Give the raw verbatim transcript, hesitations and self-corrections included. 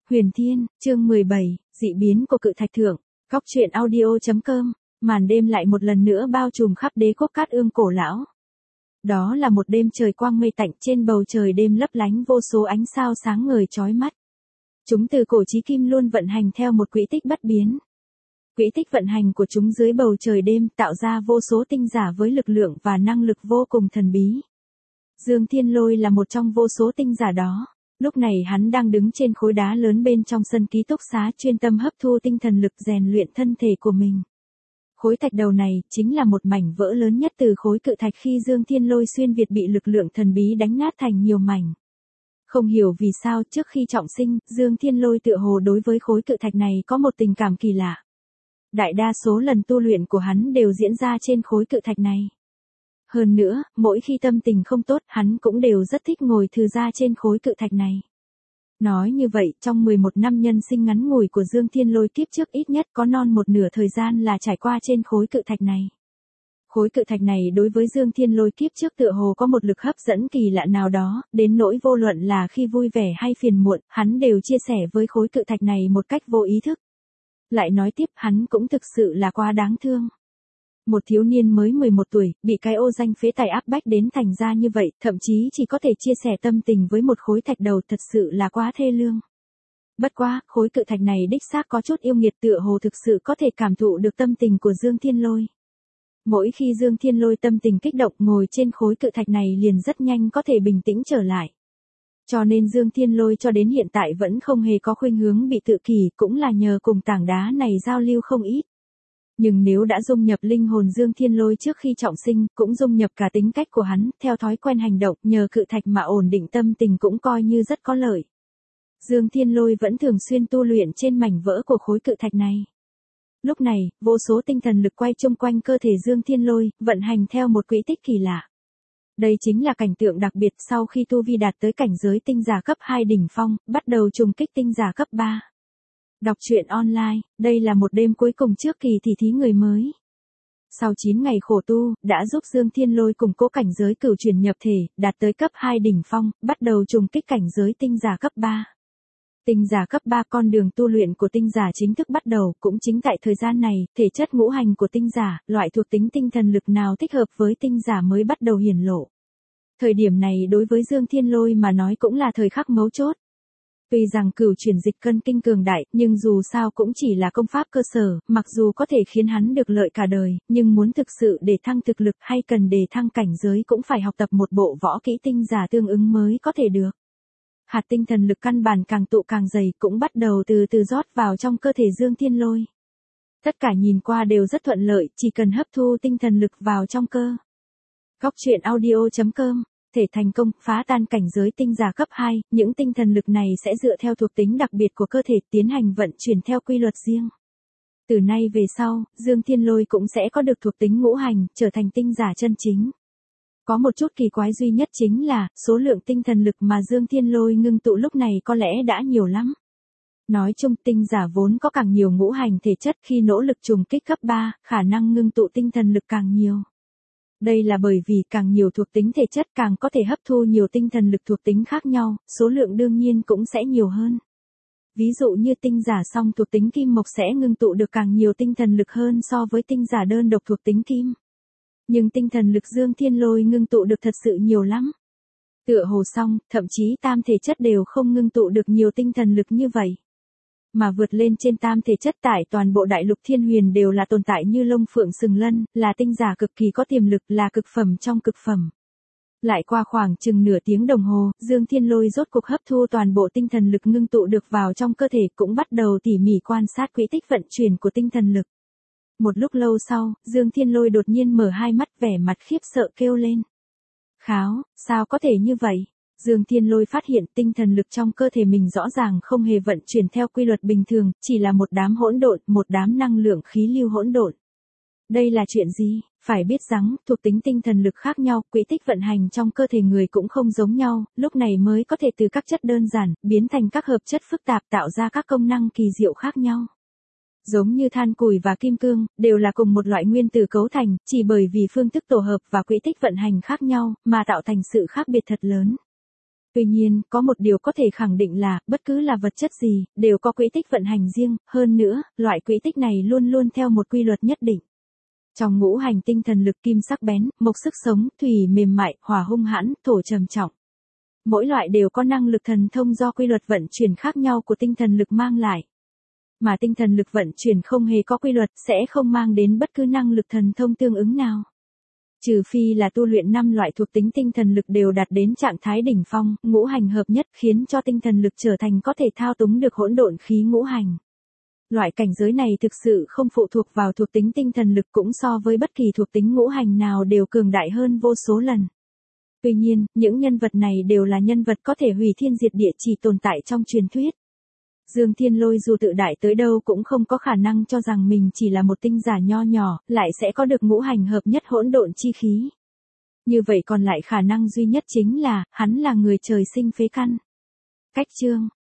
Huyền Thiên, chương mười bảy, dị biến của cự thạch thượng, góc truyện audio.com, màn đêm lại một lần nữa bao trùm khắp đế quốc Cát Ương cổ lão. Đó là một đêm trời quang mây tạnh, trên bầu trời đêm lấp lánh vô số ánh sao sáng ngời chói mắt. Chúng từ cổ chí kim luôn vận hành theo một quỹ tích bất biến. Quỹ tích vận hành của chúng dưới bầu trời đêm tạo ra vô số tinh giả với lực lượng và năng lực vô cùng thần bí. Dương Thiên Lôi là một trong vô số tinh giả đó. Lúc này hắn đang đứng trên khối đá lớn bên trong sân ký túc xá chuyên tâm hấp thu tinh thần lực rèn luyện thân thể của mình. Khối thạch đầu này chính là một mảnh vỡ lớn nhất từ khối cự thạch khi Dương Thiên Lôi xuyên việt bị lực lượng thần bí đánh nát thành nhiều mảnh. Không hiểu vì sao trước khi trọng sinh, Dương Thiên Lôi tựa hồ đối với khối cự thạch này có một tình cảm kỳ lạ. Đại đa số lần tu luyện của hắn đều diễn ra trên khối cự thạch này. Hơn nữa, mỗi khi tâm tình không tốt, hắn cũng đều rất thích ngồi thư ra trên khối cự thạch này. Nói như vậy, trong mười một năm nhân sinh ngắn ngủi của Dương Thiên Lôi kiếp trước ít nhất có non một nửa thời gian là trải qua trên khối cự thạch này. Khối cự thạch này đối với Dương Thiên Lôi kiếp trước tựa hồ có một lực hấp dẫn kỳ lạ nào đó, đến nỗi vô luận là khi vui vẻ hay phiền muộn, hắn đều chia sẻ với khối cự thạch này một cách vô ý thức. Lại nói tiếp, hắn cũng thực sự là quá đáng thương. Một thiếu niên mới mười một tuổi, bị cái ô danh phế tài áp bách đến thành ra như vậy, thậm chí chỉ có thể chia sẻ tâm tình với một khối thạch đầu, thật sự là quá thê lương. Bất quá, khối cự thạch này đích xác có chút yêu nghiệt, tựa hồ thực sự có thể cảm thụ được tâm tình của Dương Thiên Lôi. Mỗi khi Dương Thiên Lôi tâm tình kích động ngồi trên khối cự thạch này liền rất nhanh có thể bình tĩnh trở lại. Cho nên Dương Thiên Lôi cho đến hiện tại vẫn không hề có khuynh hướng bị tự kỷ, cũng là nhờ cùng tảng đá này giao lưu không ít. Nhưng nếu đã dung nhập linh hồn Dương Thiên Lôi trước khi trọng sinh, cũng dung nhập cả tính cách của hắn, theo thói quen hành động, nhờ cự thạch mà ổn định tâm tình cũng coi như rất có lợi. Dương Thiên Lôi vẫn thường xuyên tu luyện trên mảnh vỡ của khối cự thạch này. Lúc này, vô số tinh thần lực quay chung quanh cơ thể Dương Thiên Lôi, vận hành theo một quỹ tích kỳ lạ. Đây chính là cảnh tượng đặc biệt sau khi tu vi đạt tới cảnh giới tinh giả cấp hai đỉnh phong, bắt đầu trùng kích tinh giả cấp ba. Đọc truyện online, đây là một đêm cuối cùng trước kỳ thi thí người mới. Sau chín ngày khổ tu, đã giúp Dương Thiên Lôi củng cố cảnh giới cửu chuyển nhập thể, đạt tới cấp hai đỉnh phong, bắt đầu trùng kích cảnh giới tinh giả cấp ba. Tinh giả cấp ba, con đường tu luyện của tinh giả chính thức bắt đầu, cũng chính tại thời gian này, thể chất ngũ hành của tinh giả, loại thuộc tính tinh thần lực nào thích hợp với tinh giả mới bắt đầu hiển lộ. Thời điểm này đối với Dương Thiên Lôi mà nói cũng là thời khắc mấu chốt. Tuy rằng cửu chuyển dịch cân kinh cường đại, nhưng dù sao cũng chỉ là công pháp cơ sở, mặc dù có thể khiến hắn được lợi cả đời, nhưng muốn thực sự để thăng thực lực hay cần để thăng cảnh giới cũng phải học tập một bộ võ kỹ tinh giả tương ứng mới có thể được. Hạt tinh thần lực căn bản càng tụ càng dày cũng bắt đầu từ từ rót vào trong cơ thể Dương Thiên Lôi. Tất cả nhìn qua đều rất thuận lợi, chỉ cần hấp thu tinh thần lực vào trong cơ. Góc truyện audio.com, thể thành công phá tan cảnh giới tinh giả cấp hai, những tinh thần lực này sẽ dựa theo thuộc tính đặc biệt của cơ thể tiến hành vận chuyển theo quy luật riêng. Từ nay về sau, Dương Thiên Lôi cũng sẽ có được thuộc tính ngũ hành, trở thành tinh giả chân chính. Có một chút kỳ quái duy nhất chính là, số lượng tinh thần lực mà Dương Thiên Lôi ngưng tụ lúc này có lẽ đã nhiều lắm. Nói chung tinh giả vốn có càng nhiều ngũ hành thể chất, khi nỗ lực trùng kích cấp ba, khả năng ngưng tụ tinh thần lực càng nhiều. Đây là bởi vì càng nhiều thuộc tính thể chất càng có thể hấp thu nhiều tinh thần lực thuộc tính khác nhau, số lượng đương nhiên cũng sẽ nhiều hơn. Ví dụ như tinh giả song thuộc tính kim mộc sẽ ngưng tụ được càng nhiều tinh thần lực hơn so với tinh giả đơn độc thuộc tính kim. Nhưng tinh thần lực Dương Thiên Lôi ngưng tụ được thật sự nhiều lắm. Tựa hồ song, thậm chí tam thể chất đều không ngưng tụ được nhiều tinh thần lực như vậy. Mà vượt lên trên tam thể chất tại toàn bộ đại lục thiên huyền đều là tồn tại như Long Phượng Sừng Lân, là tinh giả cực kỳ có tiềm lực, là cực phẩm trong cực phẩm. Lại qua khoảng chừng nửa tiếng đồng hồ, Dương Thiên Lôi rốt cuộc hấp thu toàn bộ tinh thần lực ngưng tụ được vào trong cơ thể, cũng bắt đầu tỉ mỉ quan sát quỹ tích vận chuyển của tinh thần lực. Một lúc lâu sau, Dương Thiên Lôi đột nhiên mở hai mắt, vẻ mặt khiếp sợ kêu lên. Kháo, sao có thể như vậy? Dương Thiên Lôi phát hiện tinh thần lực trong cơ thể mình rõ ràng không hề vận chuyển theo quy luật bình thường, chỉ là một đám hỗn độn, một đám năng lượng khí lưu hỗn độn. Đây là chuyện gì? Phải biết rằng, thuộc tính tinh thần lực khác nhau, quỹ tích vận hành trong cơ thể người cũng không giống nhau, lúc này mới có thể từ các chất đơn giản, biến thành các hợp chất phức tạp tạo ra các công năng kỳ diệu khác nhau. Giống như than củi và kim cương, đều là cùng một loại nguyên tử cấu thành, chỉ bởi vì phương thức tổ hợp và quỹ tích vận hành khác nhau, mà tạo thành sự khác biệt thật lớn. Tuy nhiên, có một điều có thể khẳng định là, bất cứ là vật chất gì, đều có quỹ tích vận hành riêng, hơn nữa, loại quỹ tích này luôn luôn theo một quy luật nhất định. Trong ngũ hành tinh thần lực kim sắc bén, mộc sức sống, thủy mềm mại, hỏa hung hãn, thổ trầm trọng. Mỗi loại đều có năng lực thần thông do quy luật vận chuyển khác nhau của tinh thần lực mang lại. Mà tinh thần lực vận chuyển không hề có quy luật sẽ không mang đến bất cứ năng lực thần thông tương ứng nào. Trừ phi là tu luyện năm loại thuộc tính tinh thần lực đều đạt đến trạng thái đỉnh phong, ngũ hành hợp nhất khiến cho tinh thần lực trở thành có thể thao túng được hỗn độn khí ngũ hành. Loại cảnh giới này thực sự không phụ thuộc vào thuộc tính tinh thần lực cũng so với bất kỳ thuộc tính ngũ hành nào đều cường đại hơn vô số lần. Tuy nhiên, những nhân vật này đều là nhân vật có thể hủy thiên diệt địa chỉ tồn tại trong truyền thuyết. Dương Thiên Lôi dù tự đại tới đâu cũng không có khả năng cho rằng mình chỉ là một tinh giả nho nhỏ, lại sẽ có được ngũ hành hợp nhất hỗn độn chi khí. Như vậy còn lại khả năng duy nhất chính là, hắn là người trời sinh phế căn. Cách chương